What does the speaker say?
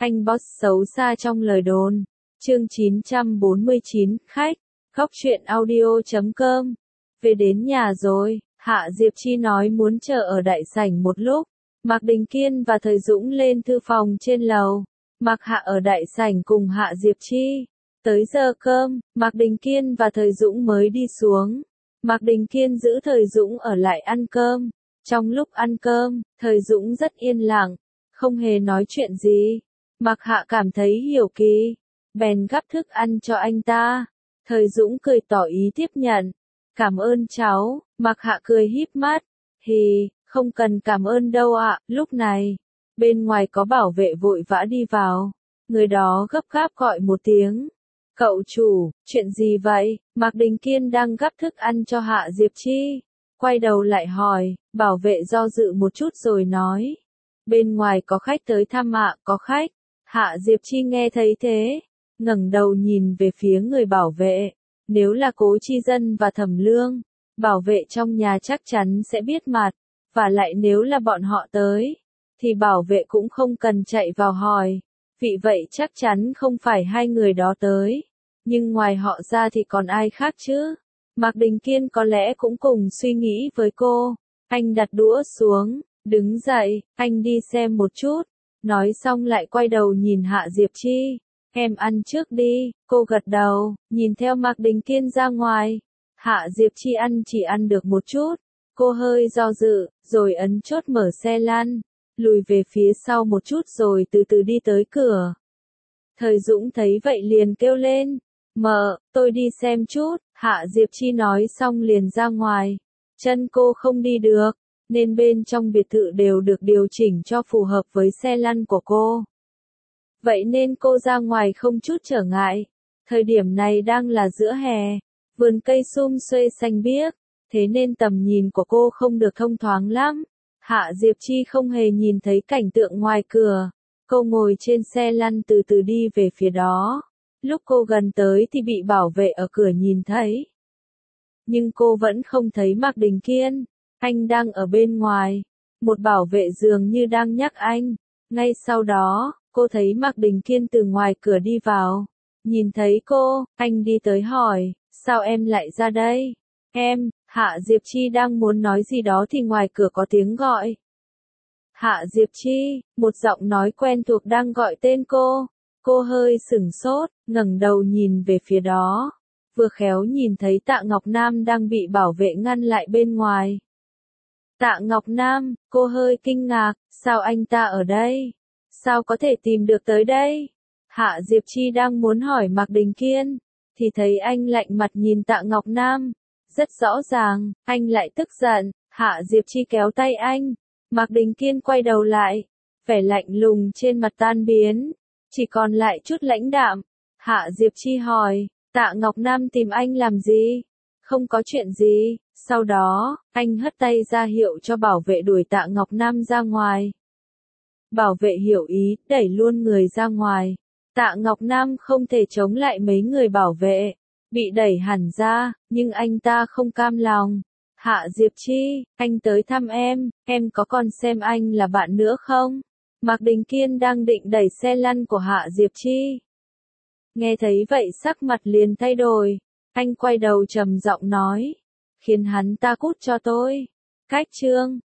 Anh boss xấu xa trong lời đồn. Chương 949, khách. Góc truyện audio.com. Về đến nhà rồi, Hạ Diệp Chi nói muốn chờ ở đại sảnh một lúc. Mạc Đình Kiên và Thời Dũng lên thư phòng trên lầu. Mạc Hạ ở đại sảnh cùng Hạ Diệp Chi. Tới giờ cơm, Mạc Đình Kiên và Thời Dũng mới đi xuống. Mạc Đình Kiên giữ Thời Dũng ở lại ăn cơm. Trong lúc ăn cơm, Thời Dũng rất yên lặng, không hề nói chuyện gì. Mạc Hạ cảm thấy hiểu kỳ, bèn gắp thức ăn cho anh ta. Thời Dũng cười tỏ ý tiếp nhận. Cảm ơn cháu, Mạc Hạ cười híp mắt. Hì, không cần cảm ơn đâu ạ. Lúc này, bên ngoài có bảo vệ vội vã đi vào. Người đó gấp gáp gọi một tiếng. Cậu chủ, chuyện gì vậy? Mạc Đình Kiên đang gắp thức ăn cho Hạ Diệp Chi. Quay đầu lại hỏi, bảo vệ do dự một chút rồi nói. Bên ngoài có khách tới thăm ạ, có khách. Hạ Diệp Chi nghe thấy thế, ngẩng đầu nhìn về phía người bảo vệ. Nếu là Cố Chi Dân và Thẩm Lương, bảo vệ trong nhà chắc chắn sẽ biết mặt. Và lại nếu là bọn họ tới, thì bảo vệ cũng không cần chạy vào hỏi. Vì vậy chắc chắn không phải hai người đó tới. Nhưng ngoài họ ra thì còn ai khác chứ? Mạc Đình Kiên có lẽ cũng cùng suy nghĩ với cô. Anh đặt đũa xuống, đứng dậy, anh đi xem một chút. Nói xong lại quay đầu nhìn Hạ Diệp Chi. Em ăn trước đi, cô gật đầu, nhìn theo Mạc Đình Kiên ra ngoài. Hạ Diệp Chi ăn chỉ ăn được một chút. Cô hơi do dự, rồi ấn chốt mở xe lăn. Lùi về phía sau một chút rồi từ từ đi tới cửa. Thời Dũng thấy vậy liền kêu lên. Mợ, tôi đi xem chút. Hạ Diệp Chi nói xong liền ra ngoài. Chân cô không đi được, nên bên trong biệt thự đều được điều chỉnh cho phù hợp với xe lăn của cô. Vậy nên cô ra ngoài không chút trở ngại. Thời điểm này đang là giữa hè, vườn cây sum xuê xanh biếc, thế nên tầm nhìn của cô không được thông thoáng lắm. Hạ Diệp Chi không hề nhìn thấy cảnh tượng ngoài cửa. Cô ngồi trên xe lăn từ từ đi về phía đó. Lúc cô gần tới thì bị bảo vệ ở cửa nhìn thấy. Nhưng cô vẫn không thấy Mạc Đình Kiên. Anh đang ở bên ngoài. Một bảo vệ dường như đang nhắc anh. Ngay sau đó, cô thấy Mạc Đình Kiên từ ngoài cửa đi vào. Nhìn thấy cô, anh đi tới hỏi, sao em lại ra đây? Em, Hạ Diệp Chi đang muốn nói gì đó thì ngoài cửa có tiếng gọi. Hạ Diệp Chi, một giọng nói quen thuộc đang gọi tên cô. Cô hơi sửng sốt, ngẩng đầu nhìn về phía đó. Vừa khéo nhìn thấy Tạ Ngọc Nam đang bị bảo vệ ngăn lại bên ngoài. Tạ Ngọc Nam, cô hơi kinh ngạc, sao anh ta ở đây? Sao có thể tìm được tới đây? Hạ Diệp Chi đang muốn hỏi Mạc Đình Kiên, thì thấy anh lạnh mặt nhìn Tạ Ngọc Nam. Rất rõ ràng, anh lại tức giận. Hạ Diệp Chi kéo tay anh. Mạc Đình Kiên quay đầu lại. Vẻ lạnh lùng trên mặt tan biến. Chỉ còn lại chút lãnh đạm. Hạ Diệp Chi hỏi, Tạ Ngọc Nam tìm anh làm gì? Không có chuyện gì. Sau đó, anh hất tay ra hiệu cho bảo vệ đuổi Tạ Ngọc Nam ra ngoài. Bảo vệ hiểu ý, đẩy luôn người ra ngoài. Tạ Ngọc Nam không thể chống lại mấy người bảo vệ. Bị đẩy hẳn ra, nhưng anh ta không cam lòng. Hạ Diệp Chi, anh tới thăm em có còn xem anh là bạn nữa không? Mạc Đình Kiên đang định đẩy xe lăn của Hạ Diệp Chi. Nghe thấy vậy sắc mặt liền thay đổi. Anh quay đầu trầm giọng nói. Khiến hắn ta cút cho tôi. Cách chương